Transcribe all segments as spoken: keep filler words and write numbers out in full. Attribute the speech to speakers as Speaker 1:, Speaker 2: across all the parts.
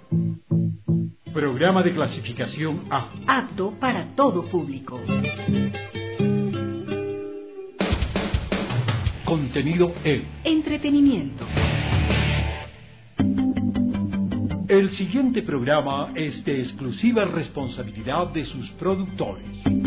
Speaker 1: Programa de clasificación A.
Speaker 2: Apto para todo público.
Speaker 1: Contenido E.
Speaker 2: Entretenimiento.
Speaker 1: El siguiente programa es de exclusiva responsabilidad de sus productores.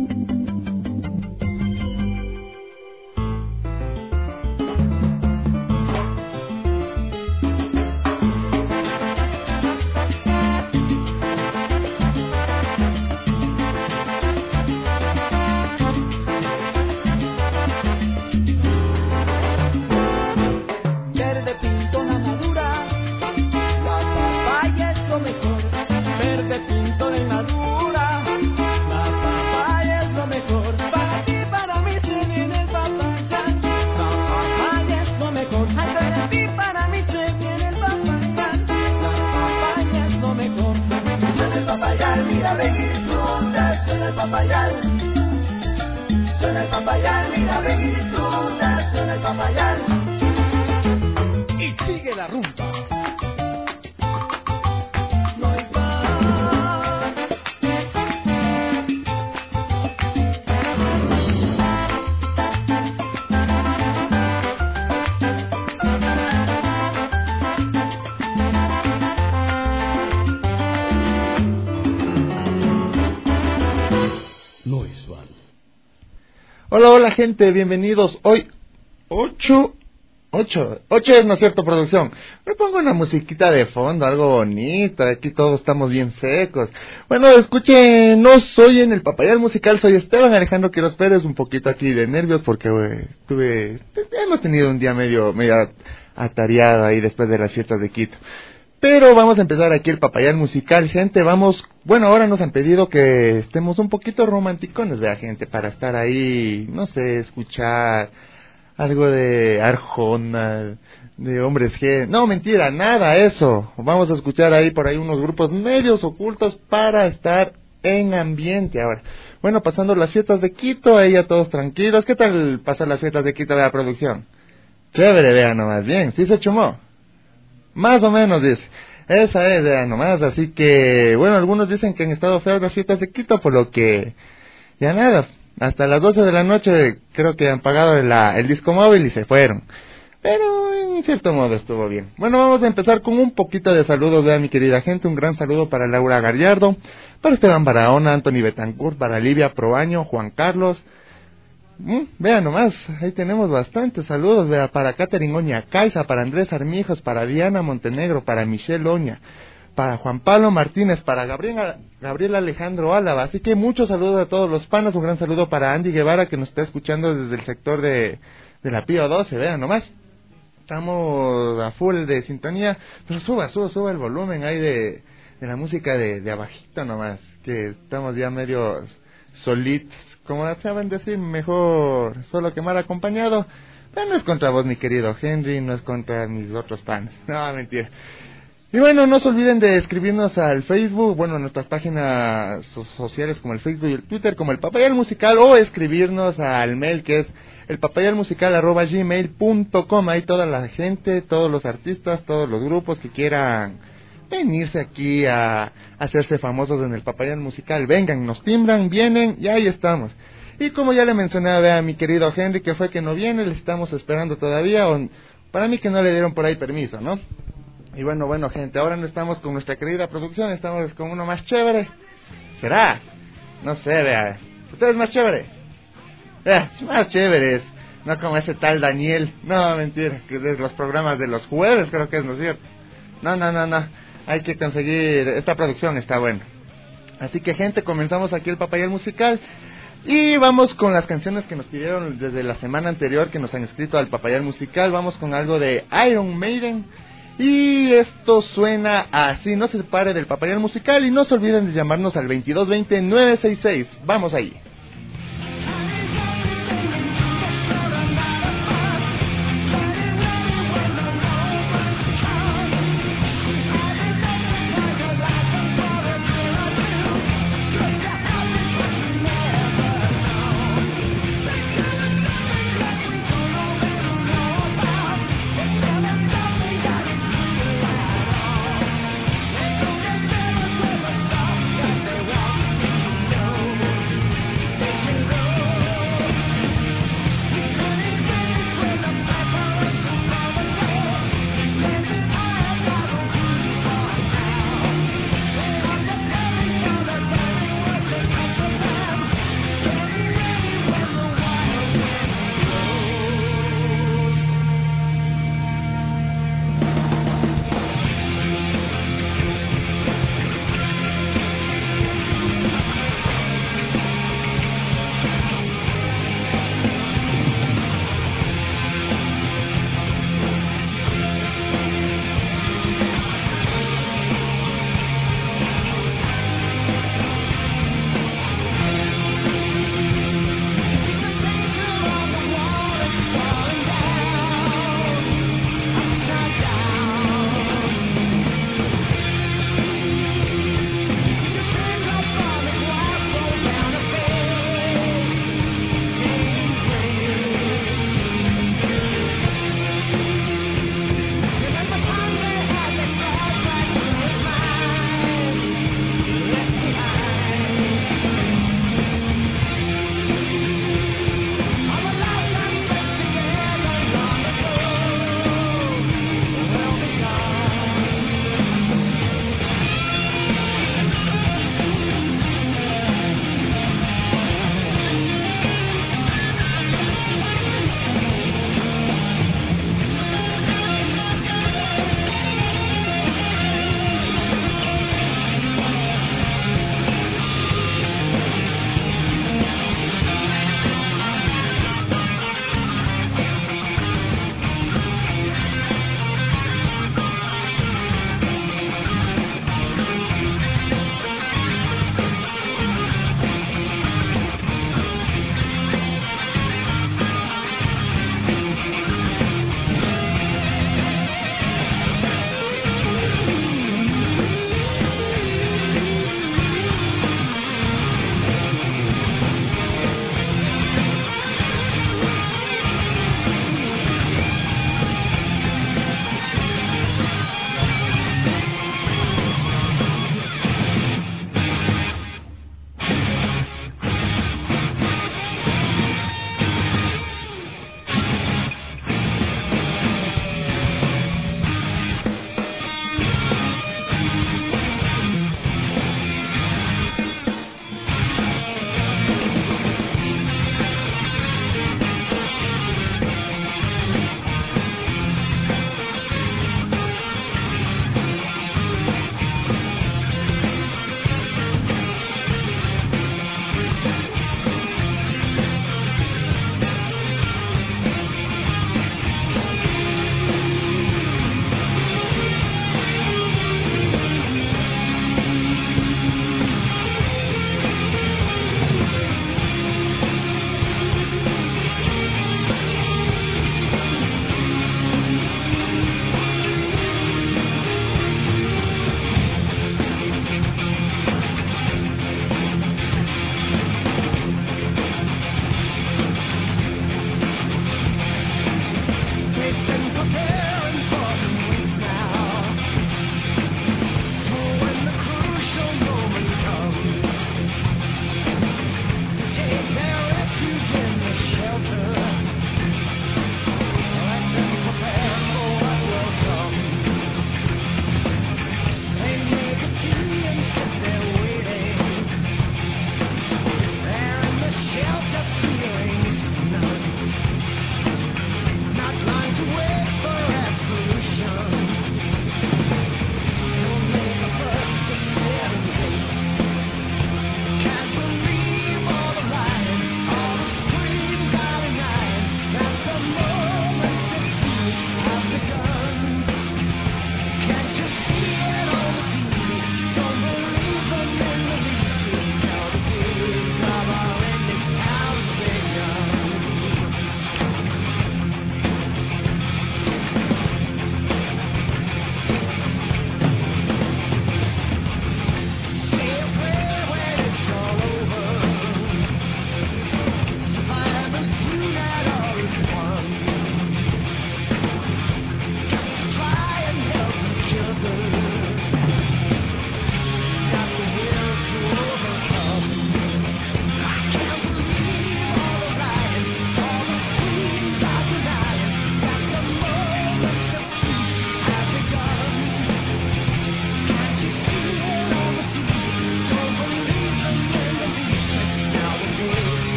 Speaker 3: Hola, hola gente, bienvenidos. Hoy, ocho, ocho, ocho es, ¿no es cierto, producción? Me pongo una musiquita de fondo, algo bonito, aquí todos estamos bien secos. Bueno, escuchen, no soy en el Papayal Musical, soy Esteban Alejandro Quiroz Pérez, un poquito aquí de nervios porque wey, estuve, hemos tenido un día medio, medio atareado ahí después de las fiestas de Quito. Pero vamos a empezar aquí el Papayal Musical, gente, vamos, bueno, ahora nos han pedido que estemos un poquito romanticones, vea, gente, para estar ahí, no sé, escuchar algo de Arjona, de Hombres G, no, mentira, nada, eso, vamos a escuchar ahí por ahí unos grupos medios ocultos para estar en ambiente ahora. Bueno, pasando las fiestas de Quito, ahí ya todos tranquilos, ¿qué tal pasar las fiestas de Quito de la producción? Chévere, vea nomás, bien, ¿sí se chumó? Más o menos, dice. Esa es, ya nomás, así que, bueno, algunos dicen que han estado feas las fiestas de Quito, por lo que, ya nada, hasta las doce de la noche creo que han pagado la, el disco móvil y se fueron. Pero, en cierto modo, estuvo bien. Bueno, vamos a empezar con un poquito de saludos, vea, mi querida gente, un gran saludo para Laura Gallardo, para Esteban Barahona, Anthony Betancourt, para Livia Proaño, Juan Carlos. Mm, vea nomás, ahí tenemos bastantes saludos, vea, para Catherine Oña Caiza, para Andrés Armijos, para Diana Montenegro, para Michelle Oña, para Juan Pablo Martínez, para Gabriela, Gabriel Alejandro Álava, así que muchos saludos a todos los panos, un gran saludo para Andy Guevara que nos está escuchando desde el sector de, de la Pío doce, vea nomás, estamos a full de sintonía, pero suba, suba, suba el volumen ahí de, de la música de, de abajito nomás, que estamos ya medio solitos. Como saben decir, mejor solo que mal acompañado. Pero no es contra vos, mi querido Henry, no es contra mis otros panes. No, mentira. Y bueno, no se olviden de escribirnos al Facebook, bueno, nuestras páginas sociales como el Facebook y el Twitter, como el Papayal Musical, o escribirnos al mail que es el papayalmusical arroba gmail punto com. Ahí toda la gente, todos los artistas, todos los grupos que quieran venirse aquí a hacerse famosos en el Papayal Musical, vengan, nos timbran, vienen y ahí estamos. Y como ya le mencioné a mi querido Henry que fue que no viene, le estamos esperando todavía, o para mí que no le dieron por ahí permiso, ¿no? Y bueno, bueno gente, ahora no estamos con nuestra querida producción, estamos con uno más chévere. ¿Será? No sé, vea, ¿usted es más chévere? Vea, es más chévere, no como ese tal Daniel, no, mentira, que de los programas de los jueves creo que es, ¿no es cierto? No, no, no, no. Hay que conseguir, esta producción está buena. Así que gente, comenzamos aquí el Papayal Musical y vamos con las canciones que nos pidieron desde la semana anterior, que nos han escrito al Papayal Musical. Vamos con algo de Iron Maiden y esto suena así. No se separe del Papayal Musical y no se olviden de llamarnos al veintidós veinte nueve sesenta y seis. Vamos ahí.
Speaker 4: We'll be right back.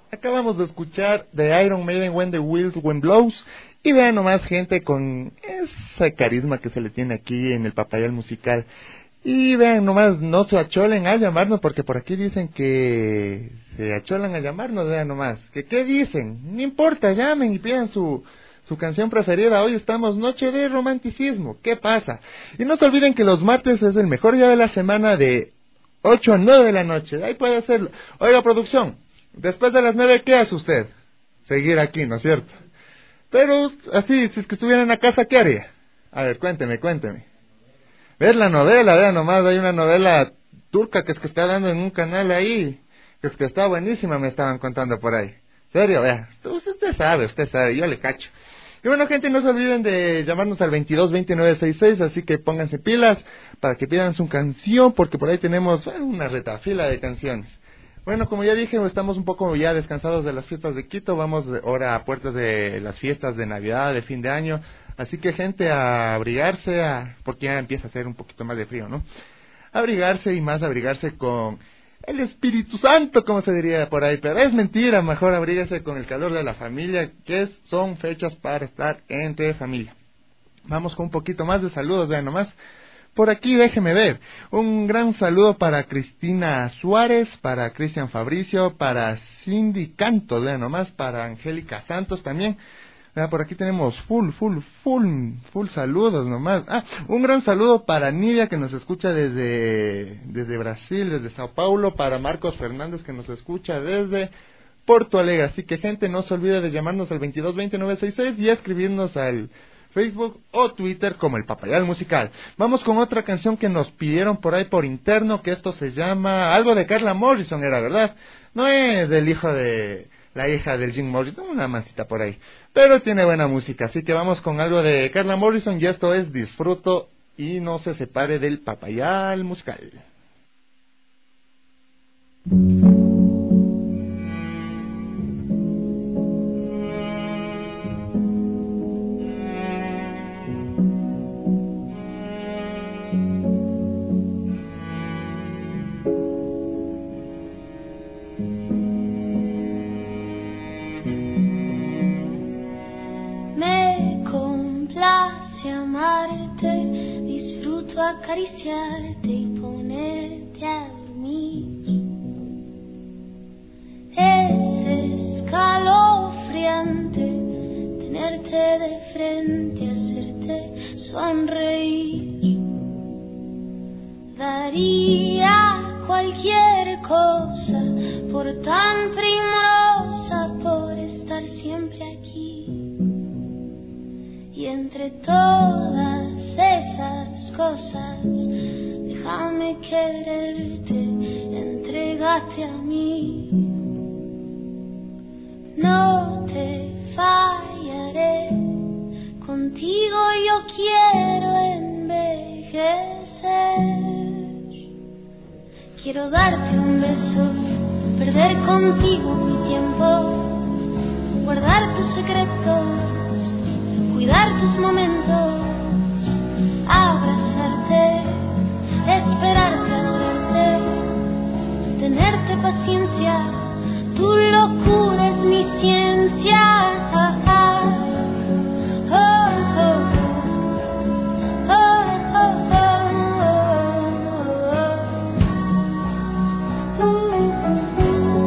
Speaker 3: Acabamos de escuchar de Iron Maiden When the Wind Wind Blows. Y vean nomás, gente, con ese carisma que se le tiene aquí en el Papayal Musical. Y vean nomás, no se acholen a llamarnos, porque por aquí dicen que se acholan a llamarnos, vean nomás. ¿Que qué dicen? No importa, llamen y pidan su, su canción preferida. Hoy estamos Noche de Romanticismo. ¿Qué pasa? Y no se olviden que los martes es el mejor día de la semana de ocho a nueve de la noche. Ahí puede hacerlo. Oiga, producción, después de las nueve, ¿qué hace usted? Seguir aquí, ¿no es cierto? Pero así, si es que estuviera en la casa, ¿qué haría? A ver, cuénteme, cuénteme. Ver la novela, vean nomás, hay una novela turca que es que está dando en un canal ahí, que es que está buenísima, me estaban contando por ahí. ¿Serio? Vea, usted, usted sabe, usted sabe, yo le cacho. Y bueno, gente, no se olviden de llamarnos al veintidós veintinueve sesenta y seis, así que pónganse pilas para que pidan su canción, porque por ahí tenemos bueno, una retafila de canciones. Bueno, como ya dije, estamos un poco ya descansados de las fiestas de Quito, vamos ahora a puertas de las fiestas de Navidad, de fin de año, así que gente, a abrigarse, a, porque ya empieza a hacer un poquito más de frío, ¿no? Abrigarse y más abrigarse con el Espíritu Santo, como se diría por ahí, pero es mentira, mejor abríguese con el calor de la familia, que son fechas para estar entre familia. Vamos con un poquito más de saludos, vean nomás. Por aquí déjeme ver, un gran saludo para Cristina Suárez, para Cristian Fabricio, para Cindy Cantos, vean nomás, para Angélica Santos también. Vean, por aquí tenemos full, full, full, full saludos nomás. Ah, un gran saludo para Nidia que nos escucha desde, desde Brasil, desde Sao Paulo, para Marcos Fernández que nos escucha desde Porto Alegre. Así que gente, no se olvide de llamarnos al veintidós veintinueve sesenta y seis y escribirnos al Facebook o Twitter como el Papayal Musical. Vamos con otra canción que nos pidieron por ahí por interno, que esto se llama algo de Carla Morrison, era verdad, no es del hijo de la hija del Jim Morrison, una mancita por ahí, pero tiene buena música, así que vamos con algo de Carla Morrison y esto es Disfruto y no se separe del Papayal Musical.
Speaker 4: Acariciarte y ponerte a dormir. Es escalofriante tenerte de frente, hacerte sonreír. Daría cualquier cosa por tan primorosa, por estar siempre aquí. Y entre todas esas cosas, déjame quererte, entrégate a mí. No te fallaré, contigo yo quiero envejecer. Quiero darte un beso, perder contigo mi tiempo, guardar tus secretos, cuidar tus momentos, abrazarte, esperarte, adorarte, tenerte paciencia, tu locura es mi ciencia. Ah, ah, oh, oh, oh, oh, oh, oh, oh,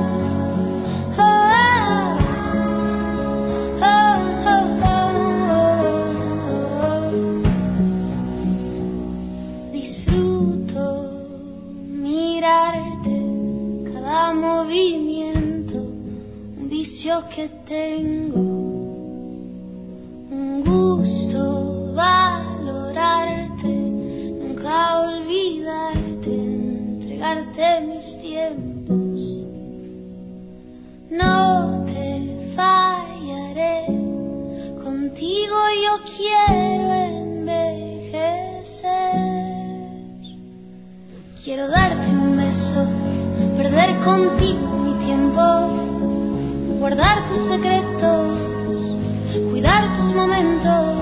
Speaker 4: que tengo, un gusto valorarte, nunca olvidarte, entregarte mis tiempos. No te fallaré, contigo yo quiero envejecer. Quiero darte un beso, perder contigo mi tiempo, guardar tus secretos, cuidar tus momentos,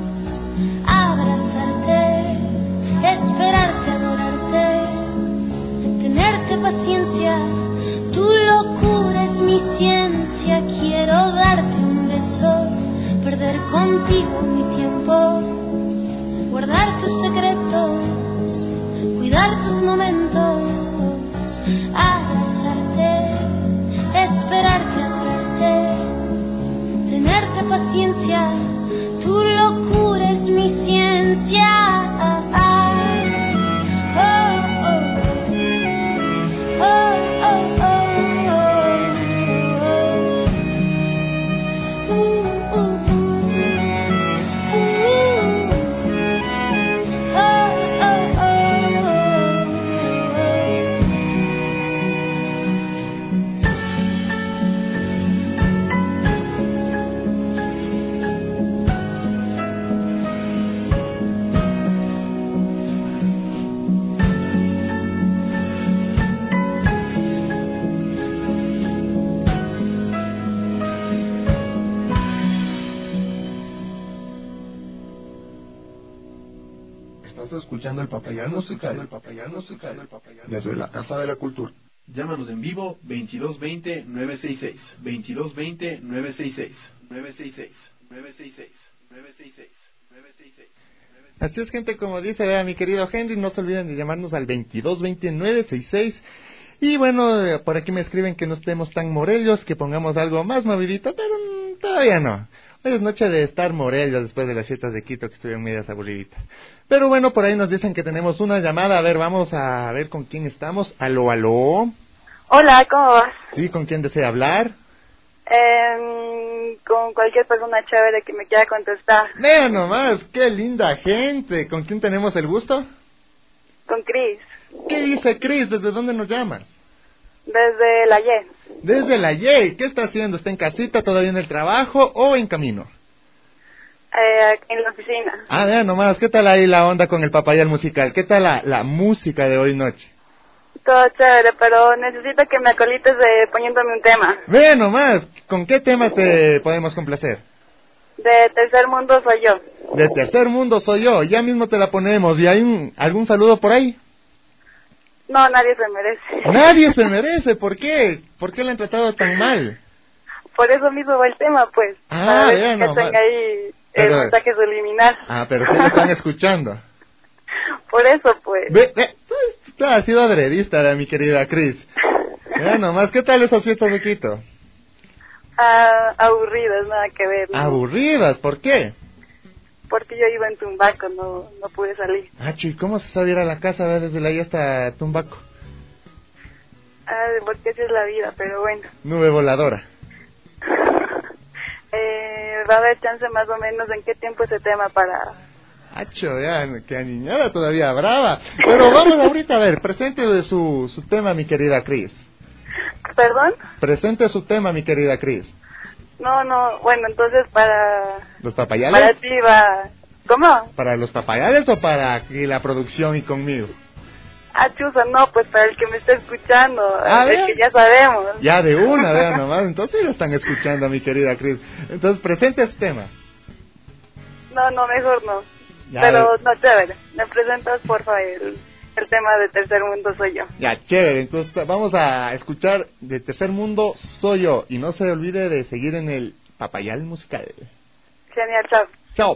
Speaker 4: abrazarte, esperarte, adorarte, tenerte paciencia, tu locura es mi ciencia. Quiero darte un beso, perder contigo mi tiempo, guardar tus secretos, cuidar tus momentos, abrazarte, esperarte, adorarte, tenerte paciencia. Tu locura es mi ciencia. Oh, oh, oh, oh, oh.
Speaker 3: Escuchando el Papayal Musical, el Papayal Musical, el Papayal desde la Casa de la Cultura.
Speaker 5: Llámanos en vivo veintidós veinte, nueve sesenta y seis, veintidós veinte, nueve sesenta y seis, nueve sesenta y seis, nueve sesenta y seis, nueve sesenta y seis, nueve sesenta y seis.
Speaker 3: Así es, gente, como dice, vea, mi querido Henry, no se olviden de llamarnos al veintidós veinte, nueve sesenta y seis. Y bueno, por aquí me escriben que no estemos tan morellos, que pongamos algo más movidito, pero mmm, todavía no. Hoy es noche de estar morellos después de las fiestas de Quito, que estuvieron medias aburriditas. Pero bueno, por ahí nos dicen que tenemos una llamada. A ver, vamos a ver con quién estamos. Aló, aló.
Speaker 6: Hola, ¿cómo vas?
Speaker 3: Sí, ¿con quién desea hablar?
Speaker 6: Eh, con cualquier persona chévere que me quiera contestar.
Speaker 3: Vean nomás, qué linda gente. ¿Con quién tenemos el gusto?
Speaker 6: Con Cris.
Speaker 3: ¿Qué dice Cris? ¿Desde dónde nos llamas?
Speaker 6: Desde la Y.
Speaker 3: Desde la Y. ¿Qué está haciendo? ¿Está en casita, todavía en el trabajo o en camino?
Speaker 6: Eh, en la oficina.
Speaker 3: Ah, vean nomás, ¿qué tal ahí la onda con el Papayal Musical? ¿Qué tal la, la música de hoy noche?
Speaker 6: Todo chévere, pero necesito que me acolites de poniéndome un tema.
Speaker 3: Vean nomás, ¿con qué temas te podemos complacer?
Speaker 6: De Tercer Mundo Soy Yo.
Speaker 3: De Tercer Mundo Soy Yo, ya mismo te la ponemos. ¿Y hay un, algún saludo por ahí?
Speaker 6: No, nadie se merece.
Speaker 3: Nadie se merece, ¿por qué? ¿Por qué la han tratado tan mal?
Speaker 6: Por eso mismo va el tema, pues.
Speaker 3: Ah,
Speaker 6: para ver
Speaker 3: vean
Speaker 6: que
Speaker 3: nomás.
Speaker 6: tenga ahí
Speaker 3: Pero-
Speaker 6: el mensaje subliminal.
Speaker 3: Ah, pero sí lo están escuchando.
Speaker 6: Por eso, pues.
Speaker 3: Ve, ve, tú, tú has sido adredista, mi querida Cris. Vean nomás, ¿qué tal esas fiestas de Quito?
Speaker 6: Ah, aburridas, nada que ver, ¿no?
Speaker 3: Aburridas, ¿por qué?
Speaker 6: Porque yo iba en Tumbaco, no, no pude salir.
Speaker 3: Ah, ¿y cómo se sabe ir a la casa ve, desde la I hasta Tumbaco?
Speaker 6: Ah, porque así es la vida, pero bueno.
Speaker 3: Nube voladora.
Speaker 6: eh, va a haber chance más o menos en qué tiempo ese tema para...
Speaker 3: Hacho, ya, que aniñada todavía, brava. Pero vamos ahorita a ver, presente de su, su tema, mi querida Cris.
Speaker 6: ¿Perdón?
Speaker 3: Presente su tema, mi querida Cris.
Speaker 6: No, no, bueno, entonces para...
Speaker 3: ¿Los
Speaker 6: Para
Speaker 3: papayales?
Speaker 6: ti va... ¿Cómo?
Speaker 3: ¿Para los papayales o para aquí la producción y conmigo?
Speaker 6: Ah, chusa, no, pues para el que me está escuchando,
Speaker 3: A
Speaker 6: el
Speaker 3: ver.
Speaker 6: que ya sabemos.
Speaker 3: Ya de una, vean nomás. Entonces lo están escuchando, mi querida Cris. Entonces, presente su tema.
Speaker 6: No, no, mejor no.
Speaker 3: Ya,
Speaker 6: Pero, no, chévere. Me presentas, porfa, el, el tema de Tercer Mundo Soy Yo.
Speaker 3: Ya, chévere. Entonces vamos a escuchar de Tercer Mundo Soy Yo. Y no se olvide de seguir en el Papayal Musical.
Speaker 6: Genial, chao.
Speaker 3: Chao.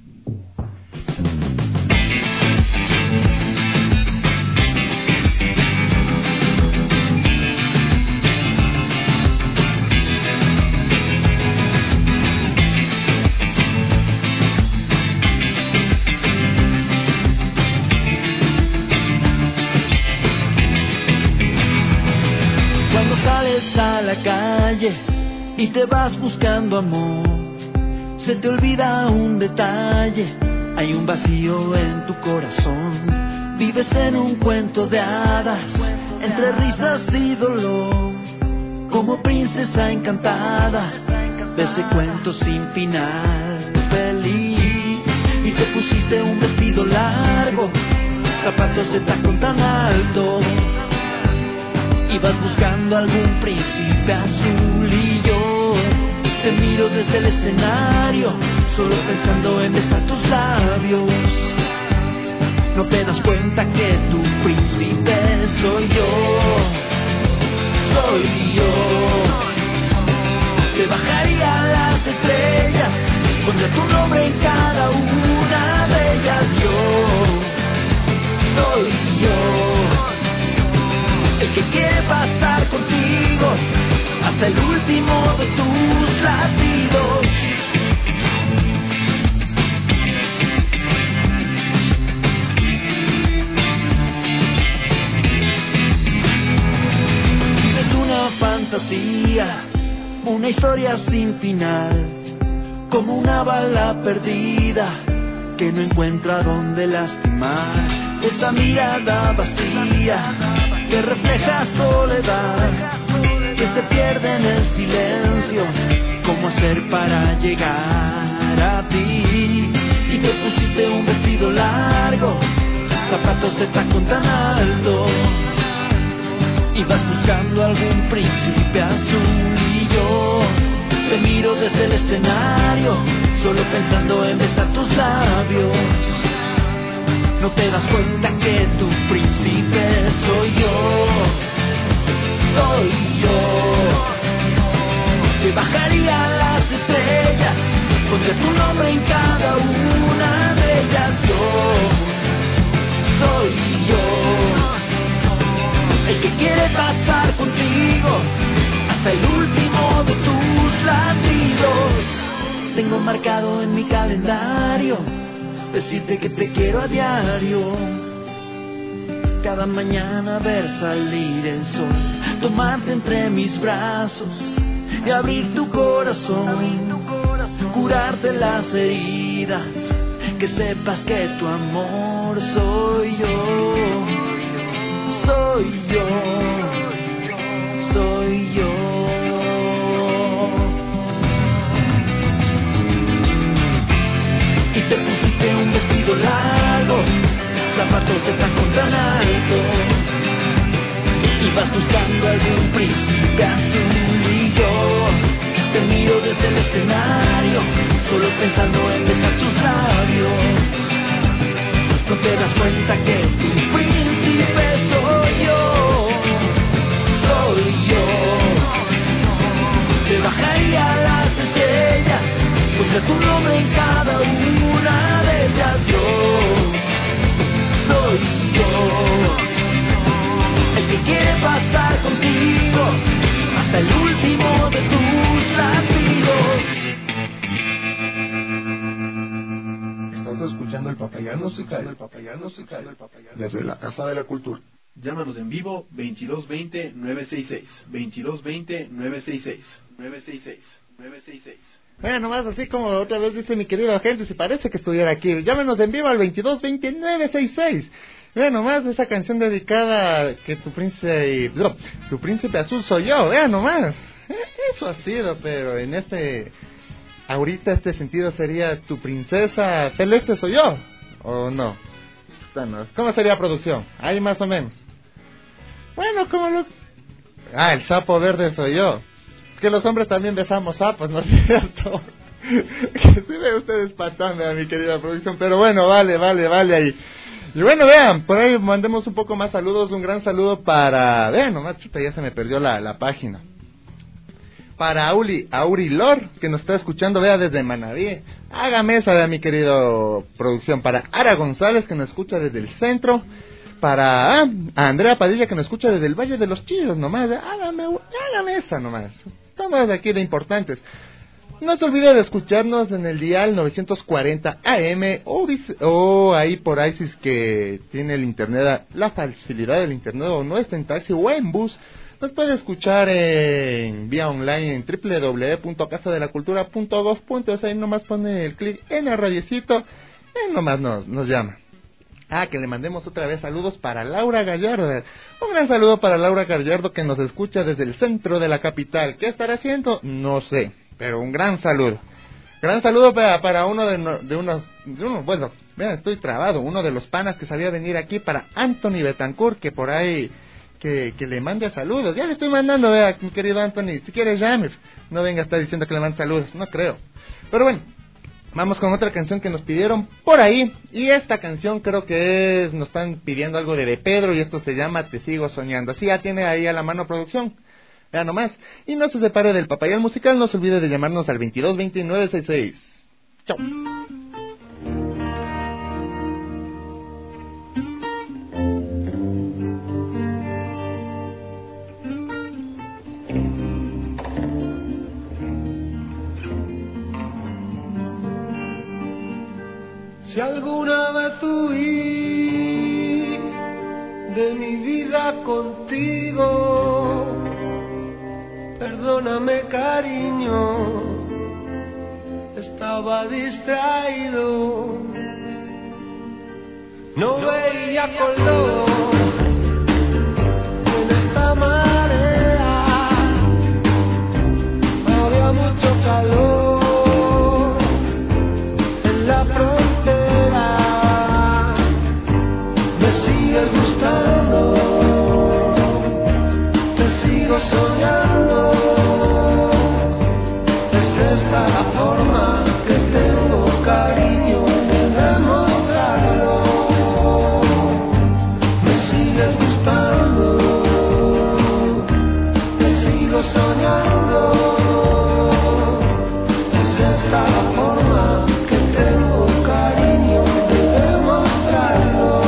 Speaker 7: Cuando sales a la calle y te vas buscando amor, se te olvida un detalle, hay un vacío en tu corazón. Vives en un cuento de hadas, entre risas y dolor, como princesa encantada de ese cuento sin final. Feliz, y te pusiste un vestido largo, zapatos de tacón tan alto. Ibas buscando algún príncipe azul y yo te miro desde el escenario, solo pensando en besar tus labios. No te das cuenta que tu príncipe soy yo, soy yo. pondré tu nombre en cada una de ellas. Yo soy yo, el que quiere pasar contigo hasta el último de tus latidos. Vives una fantasía, una historia sin final, como una bala perdida que no encuentra dónde lastimar. Esa mirada vacía que refleja soledad, que se pierde en el silencio. ¿Cómo hacer para llegar a ti? Y te pusiste un vestido largo, zapatos de tacón tan alto, y vas buscando algún príncipe azul. Y yo te miro desde el escenario, solo pensando en besar tus labios. No te das cuenta que tu príncipe soy yo, soy yo. Te bajaría las estrellas, pondré tu nombre en cada una de ellas. Yo soy yo, el que quiere pasar contigo hasta el último de tus latidos. Tengo marcado en mi calendario decirte que te quiero a diario. Cada mañana ver salir el sol, tomarte entre mis brazos y abrir tu corazón, curarte las heridas, que sepas que tu amor soy yo, soy yo, soy yo. Y te pusiste un vestido largo, zapatos de tacón tan alto, y vas buscando algún príncipe azul. Y yo te miro desde el escenario, solo pensando en besar tus labios. No te das cuenta que tu príncipe soy yo, soy yo. Te bajaría las estrellas, pondré tu nombre en cada una de ellas. Yo soy yo, el que quiere pasar contigo hasta el último de tus latidos.
Speaker 8: Estás escuchando el Papayal Musical, el Papayal Musical, el Papayal desde la Casa de la Cultura.
Speaker 5: Llámanos en vivo veintidós veinte, nueve sesenta y seis, veintidós veinte, nueve sesenta y seis, nueve sesenta y seis, nueve sesenta y seis.
Speaker 3: Bueno, más así como otra vez dice mi querido agente, si parece que estuviera aquí. Llámenos en vivo al veintidós veinte, nueve sesenta y seis. Vean nomás esa canción dedicada que tu príncipe, no, tu príncipe azul soy yo, vean nomás. Eso ha sido, pero en este, ahorita este sentido sería tu princesa celeste soy yo, ¿o no? Bueno, ¿cómo sería producción? Ahí más o menos. Bueno, ¿cómo lo...? Ah, el sapo verde soy yo. Es que los hombres también besamos sapos, ¿no es cierto? Que sí ve ustedes patán, vean, mi querida producción, pero bueno, vale, vale, vale ahí. Y bueno, vean, por ahí mandemos un poco más saludos, un gran saludo para... Vean, nomás, chuta, ya se me perdió la, la página. Para Auli, Auri Lor, que nos está escuchando, vea, desde Manaví. Hágame esa, vea, mi querido producción. Para Ara González, que nos escucha desde el centro. Para ah, a Andrea Padilla, que nos escucha desde el Valle de los Chillos, nomás. Hágame, hágame esa nomás. Estamos aquí de importantes. No se olvide de escucharnos en el dial novecientos cuarenta A M o, o ahí por ahí si es que tiene el internet, la facilidad del internet o no está en taxi o en bus, nos puede escuchar en vía online en doble u doble u doble u punto casa de la cultura punto gob punto es. Ahí nomás pone el clic en el radiecito y nomás nos, nos llama. Ah, que le mandemos otra vez saludos para Laura Gallardo. Un gran saludo para Laura Gallardo que nos escucha desde el centro de la capital. ¿Qué estará haciendo? No sé, pero un gran saludo. Gran saludo para, para uno de, de unos, de unos, bueno, vean, estoy trabado, uno de los panas que sabía venir aquí, para Anthony Betancourt, que por ahí, que, que le mande saludos. Ya le estoy mandando, vea, mi querido Anthony, si quieres llame, no venga a estar diciendo que le mande saludos, no creo. Pero bueno, vamos con otra canción que nos pidieron por ahí, y esta canción creo que es, nos están pidiendo algo de De Pedro, y esto se llama Te Sigo Soñando. Así ya tiene ahí a la mano producción. Vean nomás. Y no se separe del Papayal Musical, no se olvide de llamarnos al veintidós veinte, nueve sesenta y seis. Chao.
Speaker 9: Si alguna vez huí de mi vida contigo, perdóname, cariño, estaba distraído, no veía color en esta marea, había mucho calor en la frontera. Soñando, es esta la forma que tengo, cariño, de demostrarlo. Me sigues gustando, te sigo soñando, es esta la forma que tengo, cariño, de demostrarlo.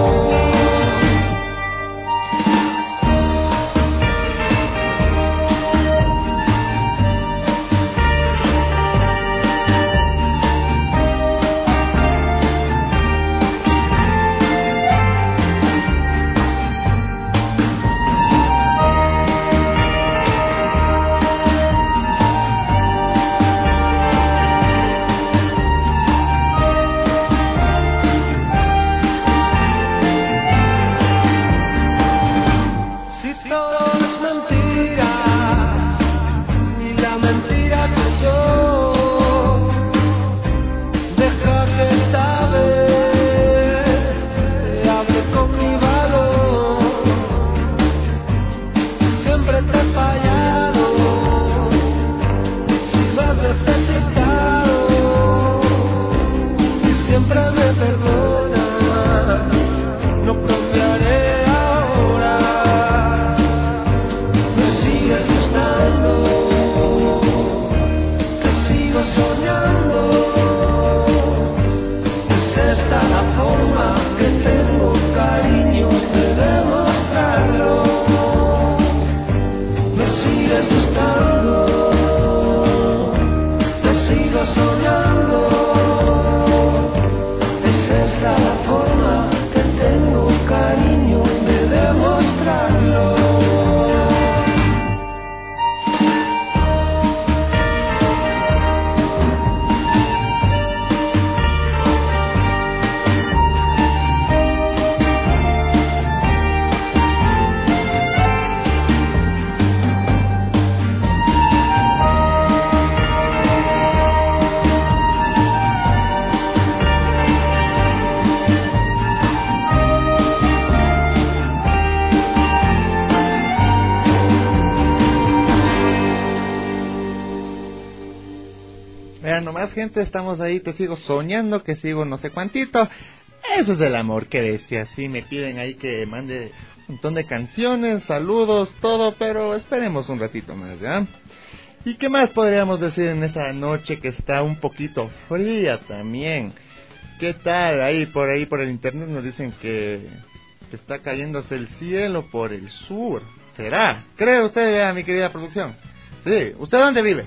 Speaker 3: Nomás, gente, estamos ahí, te sigo soñando, que sigo no sé cuantito. Eso es del amor, qué bestia. Sí, me piden ahí que mande un montón de canciones, saludos, todo, pero esperemos un ratito más, ¿ya? ¿Y qué más podríamos decir en esta noche que está un poquito fría también? ¿Qué tal? Ahí, por ahí, por el internet nos dicen que, que está cayéndose el cielo por el sur. ¿Será? ¿Cree usted, vea, mi querida producción? Sí, ¿usted dónde vive?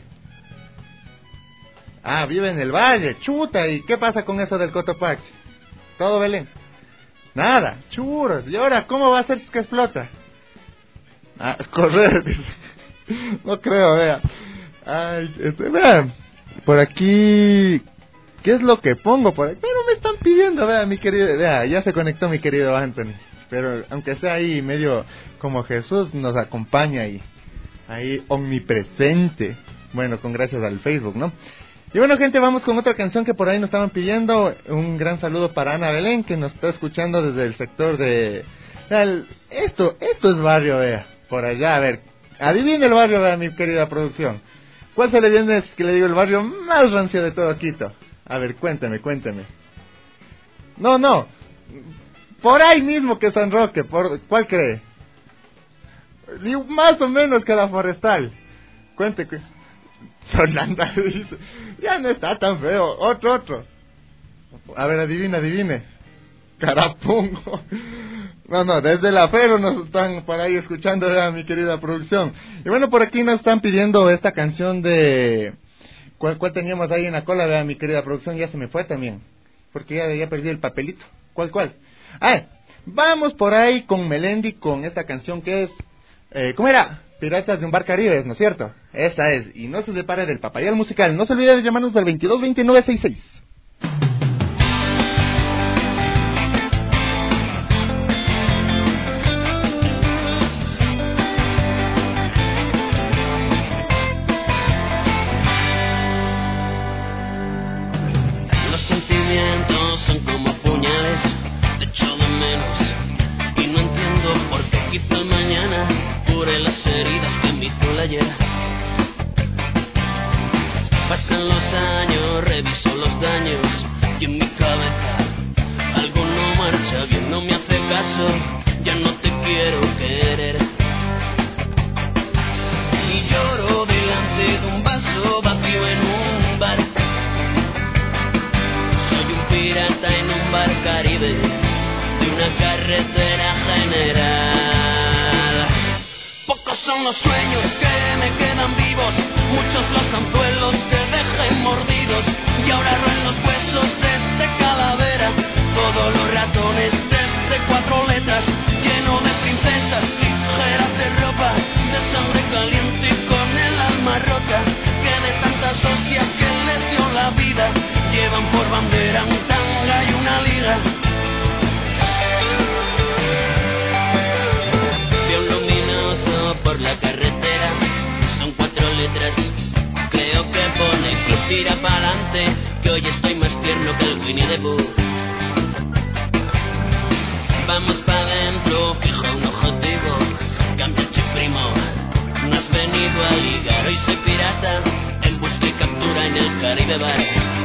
Speaker 3: Ah, vive en el valle, chuta, ¿y qué pasa con eso del Cotopaxi? ¿Todo Belén? Nada, churros, ¿y ahora cómo va a ser que explota? Ah, correr, dice. No creo, vea. Ay, este, vea, por aquí, ¿qué es lo que pongo por aquí? Pero me están pidiendo, vea, mi querido, vea, ya se conectó mi querido Anthony. Pero aunque sea ahí medio como Jesús nos acompaña ahí, ahí omnipresente. Bueno, con gracias al Facebook, ¿no? Y bueno, gente, vamos con otra canción que por ahí nos estaban pidiendo. Un gran saludo para Ana Belén, que nos está escuchando desde el sector de... El, esto, esto es barrio, vea, por allá, a ver, adivine el barrio, vea, mi querida producción. ¿Cuál se le viene, es que le digo, el barrio más rancio de todo Quito? A ver, cuénteme, cuénteme. No, no, por ahí mismo que San Roque, por, ¿cuál cree? Digo, más o menos que la Forestal. Cuente, Sonando, dice. Ya no está tan feo. Otro, otro. A ver, adivina, adivine. Carapungo. No, no, desde la Fero nos están por ahí escuchando, ¿verdad, mi querida producción? Y bueno, por aquí nos están pidiendo esta canción de... ¿Cuál, cuál teníamos ahí en la cola, ¿verdad, mi querida producción? Ya se me fue también, porque ya, ya perdí el papelito. ¿Cuál, cuál? Ah, vamos por ahí con Melendi, con esta canción que es... Eh, ¿Cómo era? Piratas de un Bar Caribe, ¿no es cierto? Esa es, y no se separe del Papayal Musical. No se olvide de llamarnos al veintidós veintinueve sesenta y seis.
Speaker 10: Pasan los años, reviso los daños y en mi cabeza algo no marcha bien, no me hace caso, ya no te quiero querer. Y lloro delante de un vaso vacío en un bar. Soy un pirata en un bar Caribe de una carretera general. Pocos son los sueños que me quedan vivos, muchos los anzuelos que dejen mordidos, y ahora roen los huesos desde calavera, todos los ratones desde cuatro letras, lleno de princesas ligeras de ropa, de sangre caliente y con el alma rota, que de tantas hostias que les dio la vida, llevan por bandera un tanga y una liga. Veo un luminoso por la carretera, son cuatro letras, creo que pone club tira pa'lante, que hoy estoy más tierno que el Winnie the Pooh. Vamos pa' dentro, fijo un objetivo, cambia chip primo, no has venido a ligar, hoy soy pirata, en busca y captura en el Caribe Bar.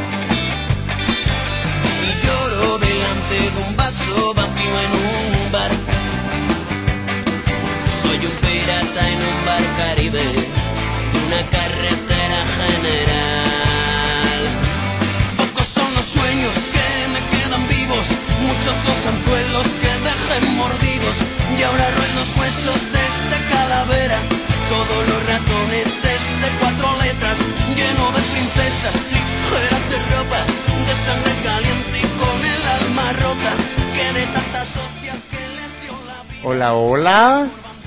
Speaker 10: Y lloro delante de un vaso vacío en un bar. Soy un pirata en un bar Caribe, una carretera general. Pocos son los sueños que me quedan vivos, muchos los anzuelos que dejen mordidos, y ahora roen los huesos desde calavera, todos los ratones desde cuatro letras, lleno de princesas ligeras de ropa, de sangre caliente y con el alma rota, que de tantas hostias que les dio la vida.
Speaker 3: Hola, hola.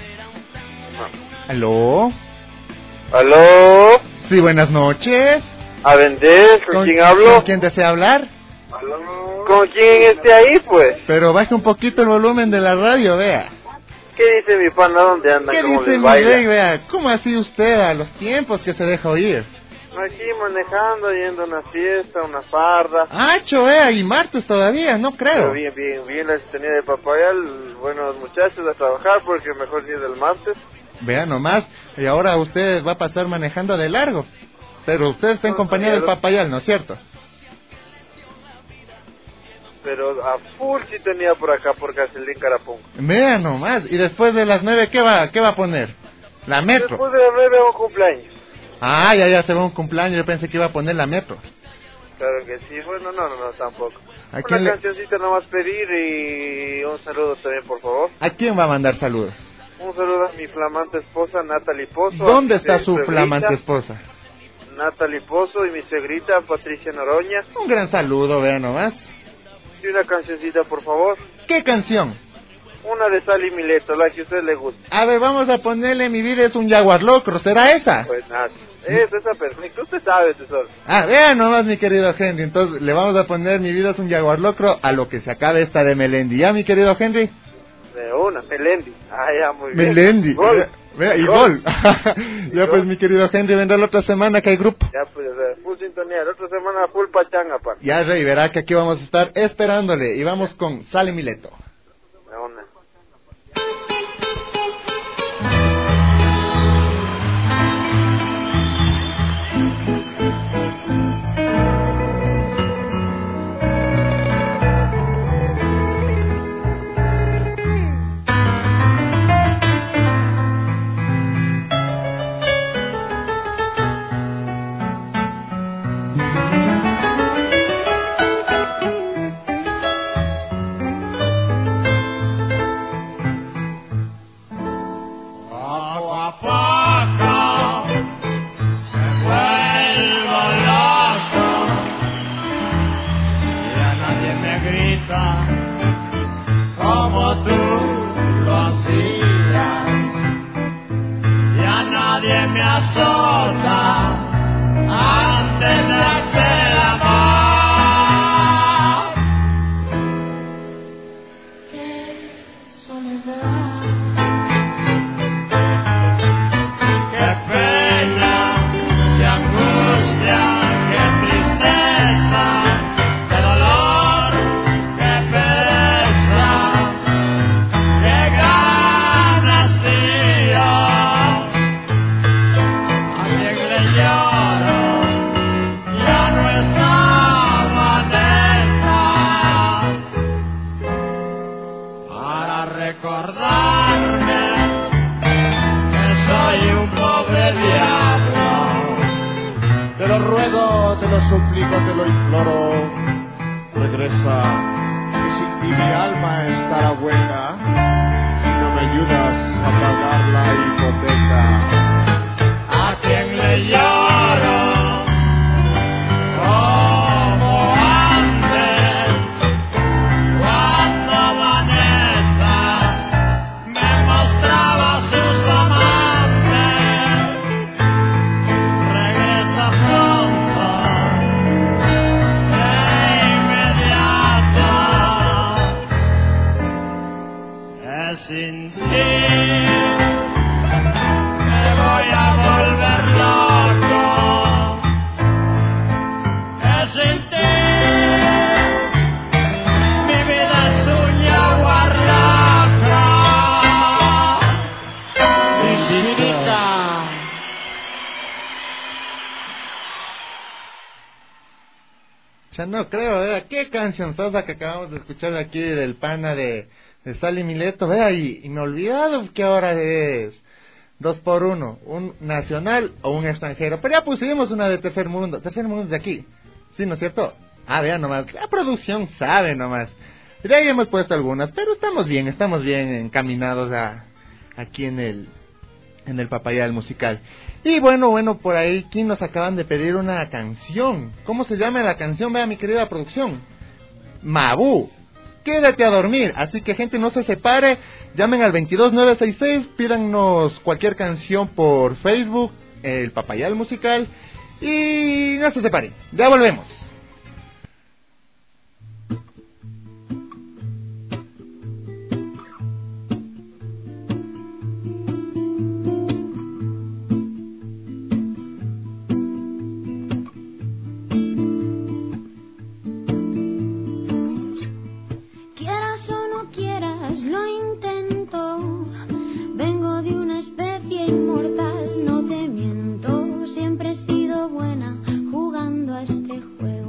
Speaker 3: ¿Aló?
Speaker 11: ¿Aló?
Speaker 3: Sí, buenas noches.
Speaker 11: ¿A vender? ¿Con, ¿Con quién hablo?
Speaker 3: ¿Con quién desea hablar?
Speaker 11: ¿Aló? ¿Con quién esté ahí, pues?
Speaker 3: Pero baje un poquito el volumen de la radio, vea.
Speaker 11: ¿Qué dice mi pana? ¿Dónde anda?
Speaker 3: ¿Qué
Speaker 11: ¿Cómo
Speaker 3: dice mi
Speaker 11: baila?
Speaker 3: rey, vea? ¿Cómo así usted a los tiempos que se deja oír?
Speaker 11: Aquí manejando, yendo a una fiesta, una farra.
Speaker 3: Ah, cho, vea, y martes todavía, no creo.
Speaker 11: Pero bien, bien, bien la sintonía de Papayal. Buenos muchachos a trabajar porque mejor día del martes.
Speaker 3: Vea nomás, y ahora usted va a pasar manejando de largo. Pero usted está en compañía del Papayal, ¿no es cierto?
Speaker 11: Pero a full sí tenía por acá, por Caselín Carapungo.
Speaker 3: Vea nomás, y después de las nueve, ¿qué va, qué va a poner? La metro.
Speaker 11: Después de las nueve un cumpleaños.
Speaker 3: Ah, ya, ya se va un cumpleaños, yo pensé que iba a poner la metro.
Speaker 11: Claro que sí, bueno, no, no, no, tampoco.
Speaker 3: ¿A
Speaker 11: Una
Speaker 3: quién le...
Speaker 11: cancioncita nomás pedir y un saludo también, por favor.
Speaker 3: ¿A quién va a mandar saludos?
Speaker 11: Un saludo a mi flamante esposa, Natalie Pozo.
Speaker 3: ¿Dónde está su
Speaker 11: suegrita,
Speaker 3: flamante esposa?
Speaker 11: Natalie Pozo, y mi suegrita, Patricia Noroña.
Speaker 3: Un gran saludo, vea nomás.
Speaker 11: Y una cancioncita, por favor.
Speaker 3: ¿Qué canción?
Speaker 11: Una de Sally Mileto, la que a usted le gusta.
Speaker 3: A ver, vamos a ponerle Mi vida es un jaguar locro, ¿será esa?
Speaker 11: Pues nada, es esa perfecta, usted sabe, tesoro.
Speaker 3: Ah, vea nomás, mi querido Henry, entonces le vamos a poner Mi vida es un jaguar locro a lo que se acabe esta de Melendi, ¿ya, mi querido Henry?
Speaker 11: De una, Melendi. Ah, ya, muy bien.
Speaker 3: Melendi.
Speaker 11: Gol.
Speaker 3: Vea, vea, y
Speaker 11: Gol.
Speaker 3: gol. Ya pues, mi querido Henry, vendrá la otra semana que hay grupo.
Speaker 11: Ya pues, full sintonía, la otra semana full pachanga, pa.
Speaker 3: Ya, Rey, verá que aquí vamos a estar esperándole. Y vamos con Sale Mileto.
Speaker 11: De una.
Speaker 12: a poco me vuelvo loco, ya nadie me grita como tú lo hacías, ya nadie me azota antes de hacer el amor.
Speaker 13: Te lo suplico, te lo imploro, regresa, que sin ti mi alma estará hueca, si no me ayudas a pagar la hipoteca.
Speaker 12: ¿A quién le lloro? Como antes, cuando Vanessa me mostraba sus amantes, regresa pronto. Sin ti me voy a volver loco, es sin ti mi vida es un jaguar lacra, infinita.
Speaker 3: Ya no creo, vea, qué canción sosa que acabamos de escuchar de aquí del pana de de Sally Mileto, vea, y, y me he olvidado que ahora es dos por uno, un nacional o un extranjero, pero ya pusimos una de tercer mundo, tercer mundo de aquí, ¿sí, no es cierto? Ah, vea nomás, la producción sabe nomás, de ahí hemos puesto algunas, pero estamos bien, estamos bien encaminados a, aquí en el, en el Papayal musical. Y bueno, bueno, por aquí nos acaban de pedir una canción, ¿cómo se llama la canción? Vea, mi querida producción, Mabú. Quédate a dormir, así que gente no se separe, llamen al veintidós nueve sesenta y seis, pídanos cualquier canción por Facebook, el Papayal musical, y no se separen, ya volvemos.
Speaker 4: Inmortal, no te miento, siempre he sido buena jugando a este juego.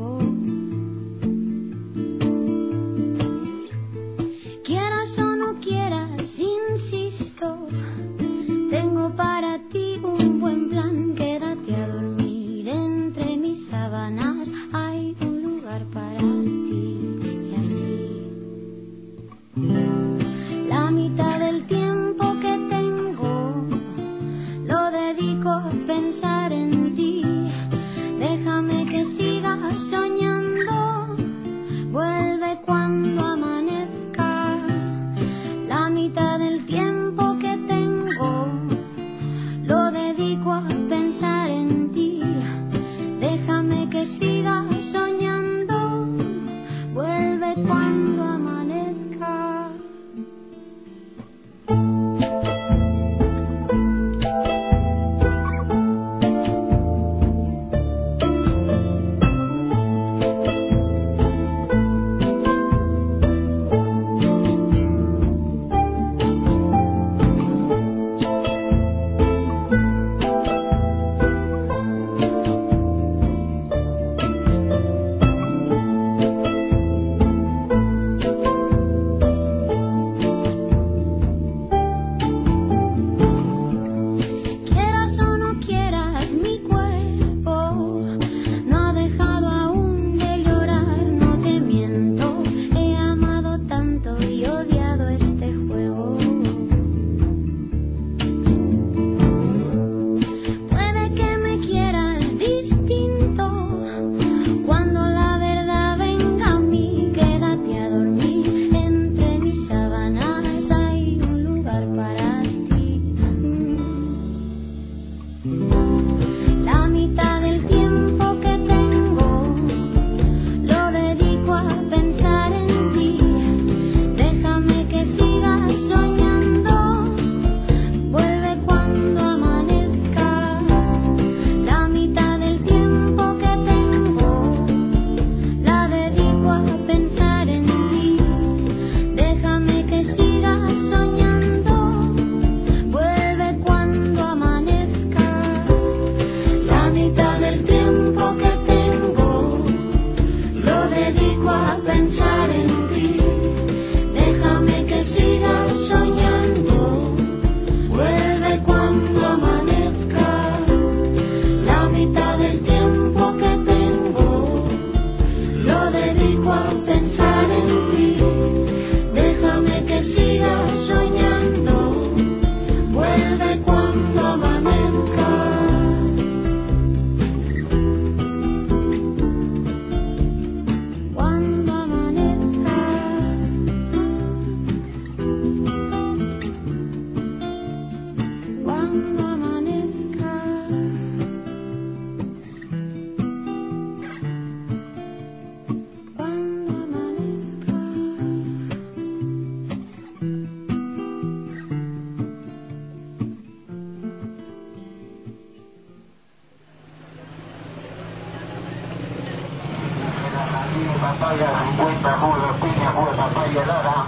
Speaker 14: papaya, cincuenta, jugo de piña, jugo de papaya helada.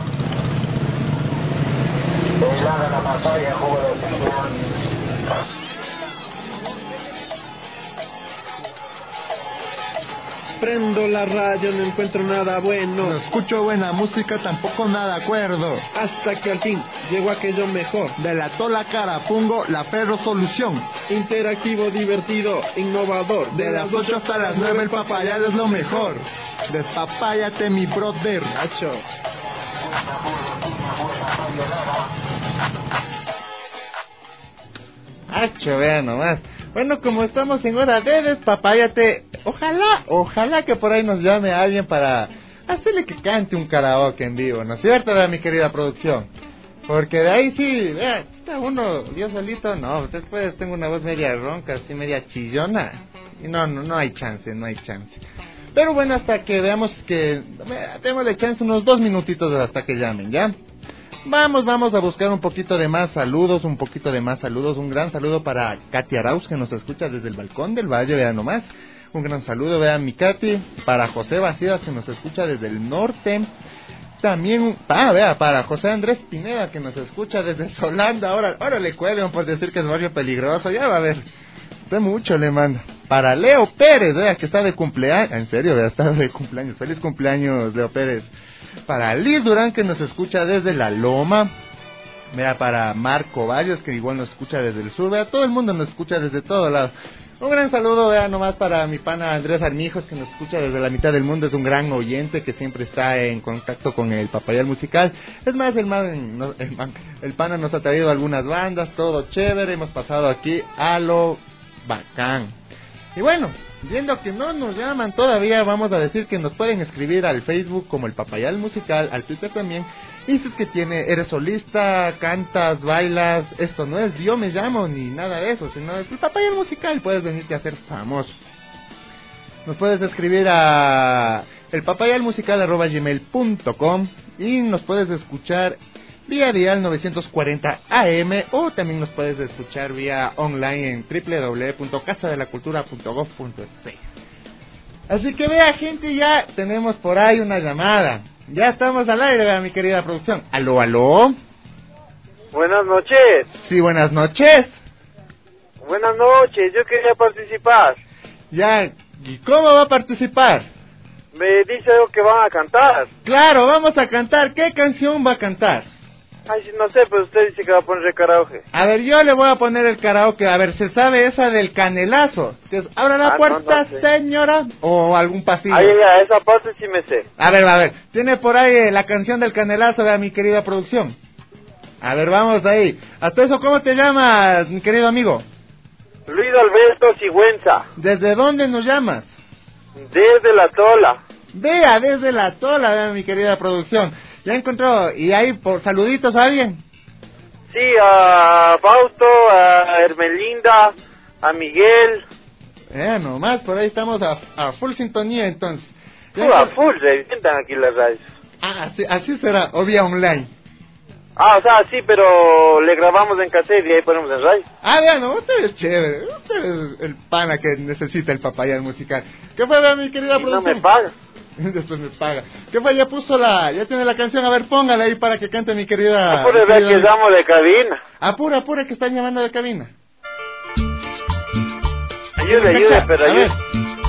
Speaker 14: Helada la papaya, jugo de piña.
Speaker 5: Prendo la radio, no encuentro nada bueno.
Speaker 3: No escucho buena música, tampoco nada acuerdo.
Speaker 5: Hasta que al fin llegó aquello mejor.
Speaker 3: Delató la cara, pongo la perro solución.
Speaker 5: Interactivo, divertido, innovador.
Speaker 3: De las ocho hasta las nueve el papayal es lo mejor. Despapáyate mi brother.
Speaker 5: Nacho.
Speaker 3: Hacho, vean nomás. Bueno, como estamos en hora de despapáyate, ojalá, ojalá que por ahí nos llame alguien para hacerle que cante un karaoke en vivo, ¿no es cierto, ¿verdad, mi querida producción? Porque de ahí sí, vea, está uno, yo solito, no, después tengo una voz media ronca, así media chillona, y no, no, no hay chance, no hay chance. Pero bueno, hasta que veamos que, démosle chance unos dos minutitos hasta que llamen, ¿ya? Vamos, vamos a buscar un poquito de más saludos, un poquito de más saludos. Un gran saludo para Katy Arauz, que nos escucha desde el balcón del Valle, vean nomás. Un gran saludo, vean mi Katy. Para José Bastidas, que nos escucha desde el norte. También, ah, vea, para José Andrés Pineda, que nos escucha desde Solanda. Ahora, ahora le cuelgan por decir que es barrio peligroso, ya va a ver. De mucho le manda. Para Leo Pérez, vea, que está de cumpleaños. En serio, vea, está de cumpleaños. Feliz cumpleaños, Leo Pérez. Para Liz Durán, que nos escucha desde La Loma. Vea, para Marco Valles, que igual nos escucha desde el sur. Vea, todo el mundo nos escucha desde todo lado. Un gran saludo, vea, nomás para mi pana Andrés Armijos, que nos escucha desde la mitad del mundo. Es un gran oyente que siempre está en contacto con el Papayal Musical. Es más, el, man, no, el, man, el pana nos ha traído algunas bandas, todo chévere. Hemos pasado aquí a lo bacán. Y bueno, viendo que no nos llaman todavía, vamos a decir que nos pueden escribir al Facebook como el Papayal Musical, al Twitter también. Y si es que tiene, eres solista, cantas, bailas, esto no es yo me llamo ni nada de eso, sino es el Papayal Musical, puedes venirte a ser famoso. Nos puedes escribir a el papayalmusical arroba gmail punto com y nos puedes escuchar vía dial novecientos cuarenta A M, o también nos puedes escuchar vía online en doble u doble u doble u punto casa de la cultura punto gob punto es. Así que vea, gente, ya tenemos por ahí una llamada. Ya estamos al aire, vea, mi querida producción. Aló, aló.
Speaker 11: Buenas noches.
Speaker 3: Sí, buenas noches.
Speaker 11: Buenas noches, yo quería participar.
Speaker 3: Ya, ¿y cómo va a participar?
Speaker 11: Me dice algo que van a cantar.
Speaker 3: Claro, vamos a cantar. ¿Qué canción va a cantar?
Speaker 11: Ay, sí, no sé, pero usted dice que va a poner el karaoke.
Speaker 3: A ver, yo le voy a poner el karaoke. A ver, ¿se sabe esa del canelazo? Que es, abra la
Speaker 11: ah,
Speaker 3: puerta,
Speaker 11: no, no
Speaker 3: señora. O algún pasillo.
Speaker 11: Ay, ya, esa parte sí me sé.
Speaker 3: A ver, a ver. Tiene por ahí eh, la canción del canelazo, vea, mi querida producción. A ver, vamos ahí. Hasta eso, ¿cómo te llamas, mi querido amigo?
Speaker 11: Luis Alberto Sigüenza.
Speaker 3: ¿Desde dónde nos llamas?
Speaker 11: Desde La Tola.
Speaker 3: Vea, desde La Tola, vea, mi querida producción. ¿Ya encontró? ¿Y ahí por saluditos a alguien?
Speaker 11: Sí, a Fausto, a Hermelinda, a Miguel.
Speaker 3: Eh, nomás, por ahí estamos a, a full sintonía, entonces.
Speaker 11: Uh, a full, revientan aquí las radios.
Speaker 3: Ah, así, así será, o vía online.
Speaker 11: Ah, o sea, sí, pero le grabamos en cassette y ahí ponemos en radio.
Speaker 3: Ah, vean, no, usted es chévere. Usted es el pana que necesita el Papayal Musical. ¿Qué fue, vea, mi querida
Speaker 11: y
Speaker 3: producción?
Speaker 11: no me paga.
Speaker 3: Después me paga. ¿Qué fue? Ya puso la... Ya tiene la canción. A ver, póngala ahí para que cante mi querida...
Speaker 11: Apure, vea que llamo de cabina.
Speaker 3: Apura, apura, que están llamando de cabina.
Speaker 11: Ayude, ayude, pero
Speaker 3: a
Speaker 11: ayude.
Speaker 3: Ver.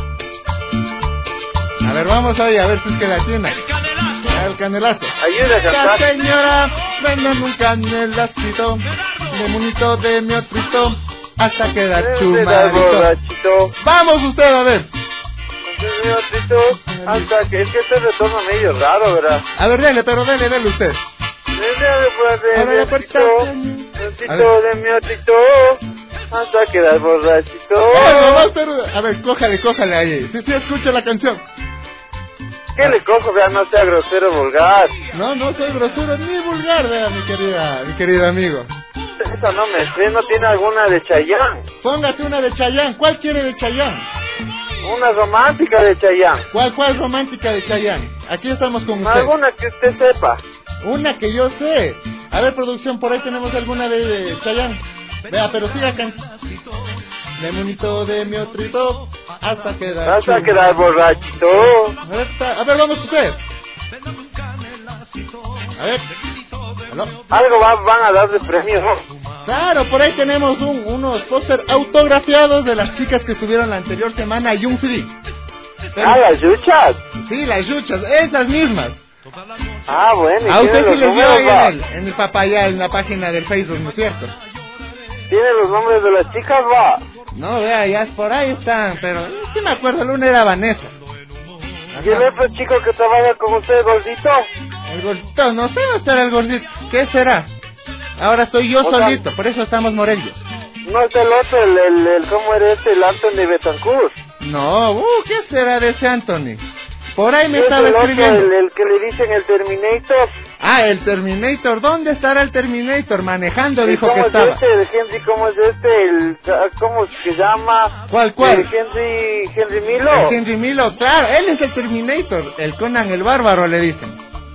Speaker 3: A ver, vamos ahí, a ver si es que la tiene.
Speaker 12: El canelazo.
Speaker 3: El canelazo.
Speaker 11: Ayude a cantar.
Speaker 3: La señora, vengan un canelacito, de monito de mi otrito, hasta quedar chumadito. Vamos usted, a ver.
Speaker 11: Hasta que es que este retorno medio raro, ¿verdad?
Speaker 3: A ver, dele, pero dele, dele usted.
Speaker 11: Abre la puerta, de mi otrito, hasta quedar borrachito.
Speaker 3: A ver, cójale, cójale ahí. Si sí, sí, escucha la canción.
Speaker 11: ¿Qué le cojo? Vea, no sea grosero, vulgar.
Speaker 3: No, no soy grosero ni vulgar, vea, mi querida, mi querido amigo.
Speaker 11: esa no me sé, ¿no tiene alguna de Chayanne?
Speaker 3: Póngate una de Chayanne. ¿Cuál quiere de Chayanne?
Speaker 11: Una romántica de Chayanne.
Speaker 3: ¿Cuál, cuál romántica de Chayanne? Aquí estamos con usted.
Speaker 11: Alguna que usted sepa.
Speaker 3: Una que yo sé. A ver, producción, por ahí tenemos alguna de, de Chayanne. Vea, pero siga cantando. De monito de mi otrito hasta quedar
Speaker 11: Hasta quedar borrachito.
Speaker 3: A ver, a ver, vamos usted. A ver. ¿Aló?
Speaker 11: Algo va, van a dar de premio, ¿no?
Speaker 3: Claro, por ahí tenemos un, unos póster autografiados de las chicas que estuvieron la anterior semana y un C D.
Speaker 11: Pero, ah, las yuchas.
Speaker 3: Sí, las yuchas, esas mismas.
Speaker 11: Ah, bueno.
Speaker 3: A usted sí les vio ahí en el, en el papaya, en la página del Facebook, ¿no es cierto?
Speaker 11: ¿Tiene los nombres de las chicas, va?
Speaker 3: No, vea, ya por ahí están, pero sí me acuerdo, el uno era Vanessa.
Speaker 11: Ajá. ¿Y el otro chico que trabaja con usted, gordito?
Speaker 3: El gordito, no sé dónde estará el gordito. ¿Qué será? Ahora estoy yo o solito, sea, por eso estamos Morellos.
Speaker 11: No es el otro, el, el, el ¿cómo era este? El Anthony Betancourt.
Speaker 3: No, uh, ¿qué será de ese Anthony? Por ahí me
Speaker 11: ¿Es
Speaker 3: estaba
Speaker 11: el
Speaker 3: escribiendo.
Speaker 11: Otro, el, el que le dicen el Terminator.
Speaker 3: Ah, el Terminator. ¿Dónde estará el Terminator? Manejando, dijo que
Speaker 11: ¿Cómo
Speaker 3: estaba.
Speaker 11: es este? ¿El Henry? ¿Cómo es este? El, ¿Cómo se llama?
Speaker 3: ¿Cuál, cuál?
Speaker 11: El Henry, Henry Milo.
Speaker 3: El Henry Milo, claro. Él es el Terminator. El Conan el Bárbaro, le dicen.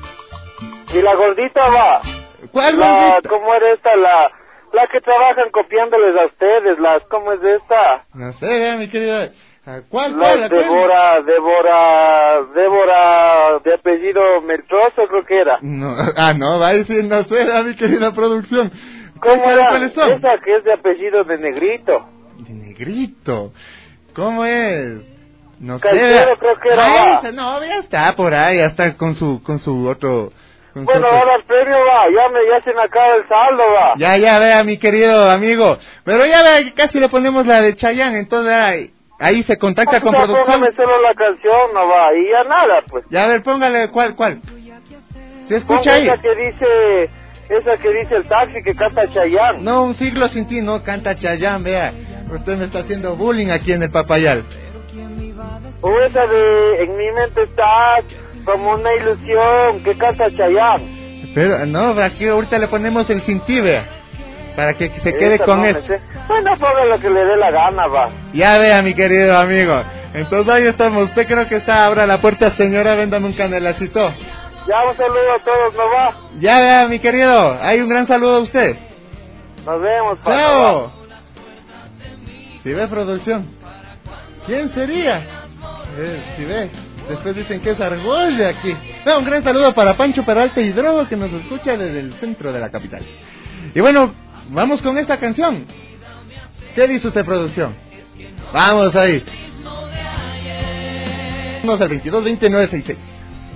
Speaker 11: ¿Y la gordita va?
Speaker 3: ¿Cuál
Speaker 11: la,
Speaker 3: gordita?
Speaker 11: ¿Cómo era esta? La, la que trabajan copiándoles a ustedes. Las, ¿cómo es esta?
Speaker 3: No sé, vea, mi querida. ¿Cuál,
Speaker 11: la
Speaker 3: cuál? La
Speaker 11: Débora, Débora, Débora, de apellido Meltroso, creo que era.
Speaker 3: No, ah, no, va a decir, no sé, mi querida producción.
Speaker 11: ¿Cómo era?
Speaker 3: ¿Cuáles son?
Speaker 11: Esa que es de apellido de Negrito.
Speaker 3: De Negrito. ¿Cómo es? No
Speaker 11: Calcero,
Speaker 3: sé.
Speaker 11: creo que era.
Speaker 3: Ah, esa, no, ya está por ahí, ya está con su, con su otro. Con
Speaker 11: bueno,
Speaker 3: su otro...
Speaker 11: ahora el premio va, ya me, ya se me acaba el saldo, va.
Speaker 3: Ya, ya, vea, mi querido amigo. Pero ya vea que casi le ponemos la de Chayanne, entonces ahí, ahí se contacta
Speaker 11: no,
Speaker 3: con
Speaker 11: ya
Speaker 3: producción.
Speaker 11: Póngame solo la canción, no va, y ya nada, pues.
Speaker 3: Ya, a ver, póngale, ¿cuál, cuál? ¿Se escucha
Speaker 11: Ponga
Speaker 3: ahí?
Speaker 11: Esa que dice, esa que dice el taxi que canta Chayanne.
Speaker 3: No, un siglo sin ti, no canta Chayanne, vea. Usted me está haciendo bullying aquí en el Papayal.
Speaker 11: O esa de, en mi mente estás, como una ilusión, que canta Chayanne.
Speaker 3: Pero, no, aquí ahorita le ponemos el sin ti, vea. Para que se quede
Speaker 11: esa
Speaker 3: con
Speaker 11: no
Speaker 3: él.
Speaker 11: Bueno, ponga lo que le dé la gana, va.
Speaker 3: Ya vea, mi querido amigo. Entonces ahí estamos. Usted creo que está, abra la puerta, señora, véndame un canelacito.
Speaker 11: Ya, un saludo a todos, ¿no va?
Speaker 3: Ya vea, mi querido. Hay un gran saludo a usted.
Speaker 11: Nos vemos, pa.
Speaker 3: ¡Chao! Si ve, producción. ¿Quién sería? Eh, si ve. Después dicen que es argolla aquí. No, un gran saludo para Pancho Peralta y Drogo, que nos escucha desde el centro de la capital. Y bueno, vamos con esta canción. ¿Qué dice usted, producción? Vamos ahí. Vamos al veintidós veinte nueve sesenta y seis.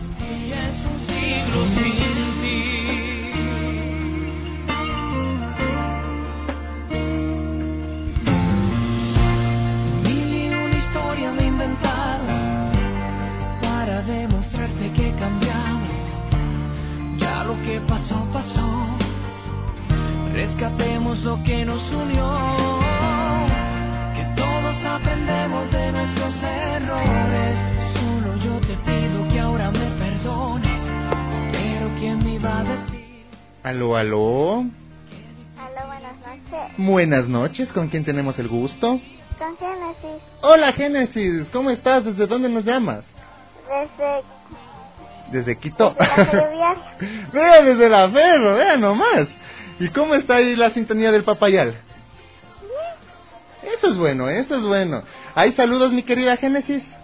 Speaker 7: Demostrarte que he cambiado. Ya lo que pasó, pasó. Rescatemos lo que nos unió. Que todos aprendemos de nuestros errores. Solo yo te pido que ahora me perdones. Pero ¿quién me iba a decir?
Speaker 3: Aló, aló.
Speaker 4: Aló, buenas noches.
Speaker 3: Buenas noches, ¿con quién tenemos el gusto?
Speaker 4: Con Génesis.
Speaker 3: Hola, Génesis, ¿cómo estás? ¿Desde dónde nos llamas?
Speaker 4: Desde...
Speaker 3: Desde Quito.
Speaker 4: Desde la ferroviaria.
Speaker 3: Vea, desde la ferro, vea nomás. ¿Y cómo está ahí la sintonía del Papayal? Bien. Eso es bueno, eso es bueno. ¿Hay saludos, mi querida Génesis?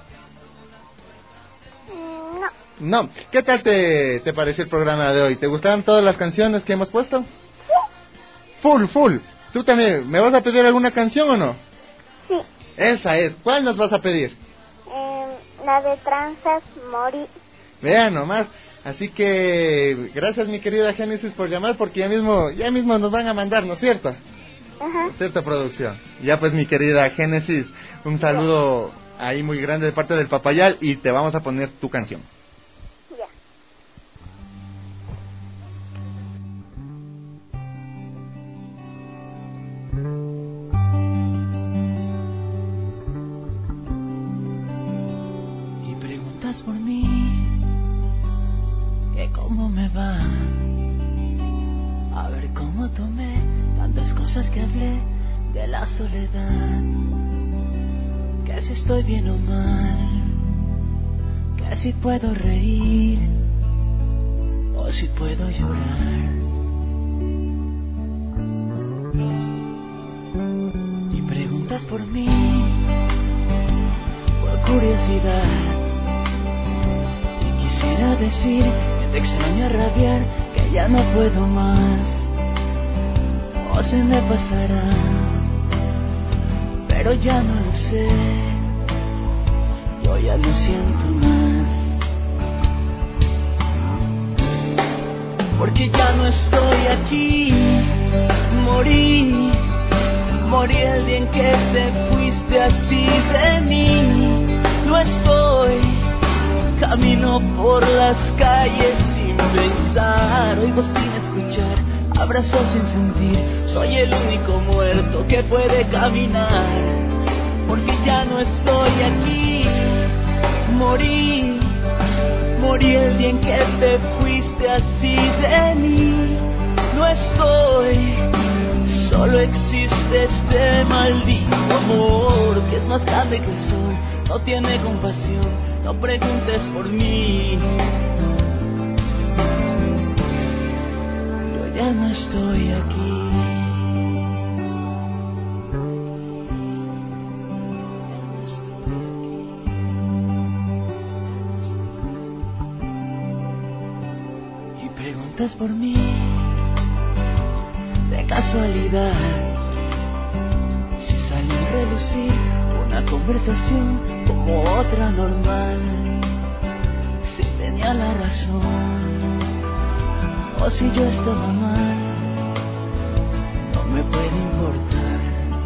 Speaker 4: No.
Speaker 3: No. ¿Qué tal te, te pareció el programa de hoy? ¿Te gustaron todas las canciones que hemos puesto? Sí. Full, full. ¿Tú también me vas a pedir alguna canción o no?
Speaker 4: Sí.
Speaker 3: Esa es. ¿Cuál nos vas a pedir?
Speaker 4: Eh, la de Tranzas Mori.
Speaker 3: Vean nomás. Así que gracias, mi querida Génesis, por llamar, porque ya mismo ya mismo nos van a mandar, ¿no es cierto?
Speaker 4: Ajá.
Speaker 3: Cierta producción. Ya pues, mi querida Génesis, un saludo ahí muy grande de parte del Papayal y te vamos a poner tu canción.
Speaker 4: Ya.
Speaker 7: Y preguntas por mí, que cómo me va, a ver cómo tomé veces que hablé de la soledad, que si estoy bien o mal, que si puedo reír o si puedo llorar. Y preguntas por mí, por curiosidad, y quisiera decir que te extraño a rabiar, que ya no puedo más, o se me pasará, pero ya no lo sé, yo ya no siento más, porque ya no estoy aquí. Morí, morí el día en que te fuiste así de mí. No estoy, camino por las calles sin pensar, oigo sin escuchar, abrazo sin sentir, soy el único muerto que puede caminar, porque ya no estoy aquí. Morí, morí el día en que te fuiste así de mí. No estoy, solo existe este maldito amor que es más grande que el sol, no tiene compasión, no preguntes por mí. Yo ya no estoy aquí. Y preguntas por mí de casualidad, si sale a relucir una conversación como otra normal, si tenía la razón o si yo estaba mal, no me puede importar,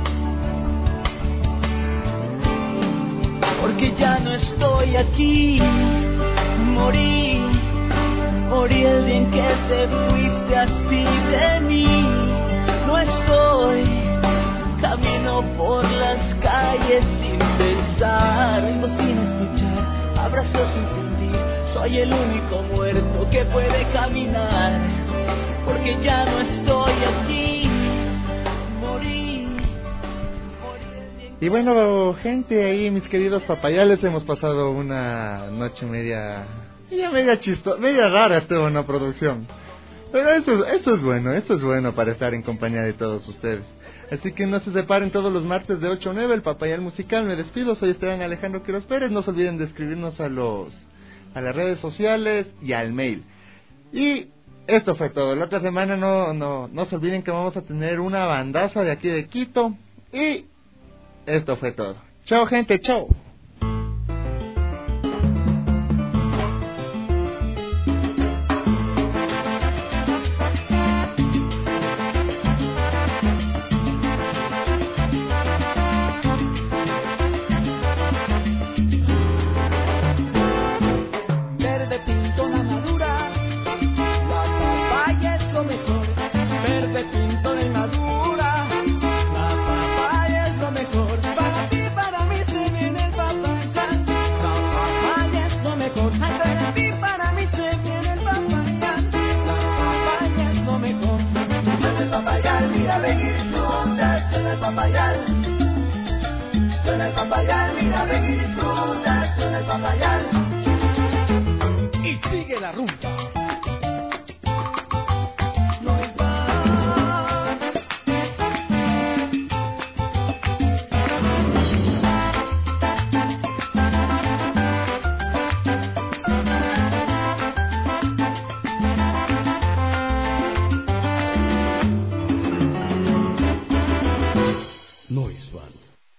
Speaker 7: porque ya no estoy aquí. Morí, morí el día en que te fuiste así de mí. No estoy, camino por las calles sin pensar, oigo sin escuchar, abrazo sin sentir, soy el único muerto que puede caminar, porque ya no estoy aquí. Morí, morí.
Speaker 3: Y bueno, gente, ahí mis queridos papayales, hemos pasado una noche media, media, media chistosa, media rara estuvo una producción. Pero eso, eso es bueno, eso es bueno para estar en compañía de todos ustedes. Así que no se separen todos los martes de ocho a nueve, el Papayal Musical. Me despido, soy Esteban Alejandro Quiroz Pérez. No se olviden de escribirnos a los a las redes sociales y al mail. Y esto fue todo. La otra semana no, no, no se olviden que vamos a tener una bandaza de aquí de Quito. Y esto fue todo. Chao, gente, chao.
Speaker 1: Y sigue la rumba.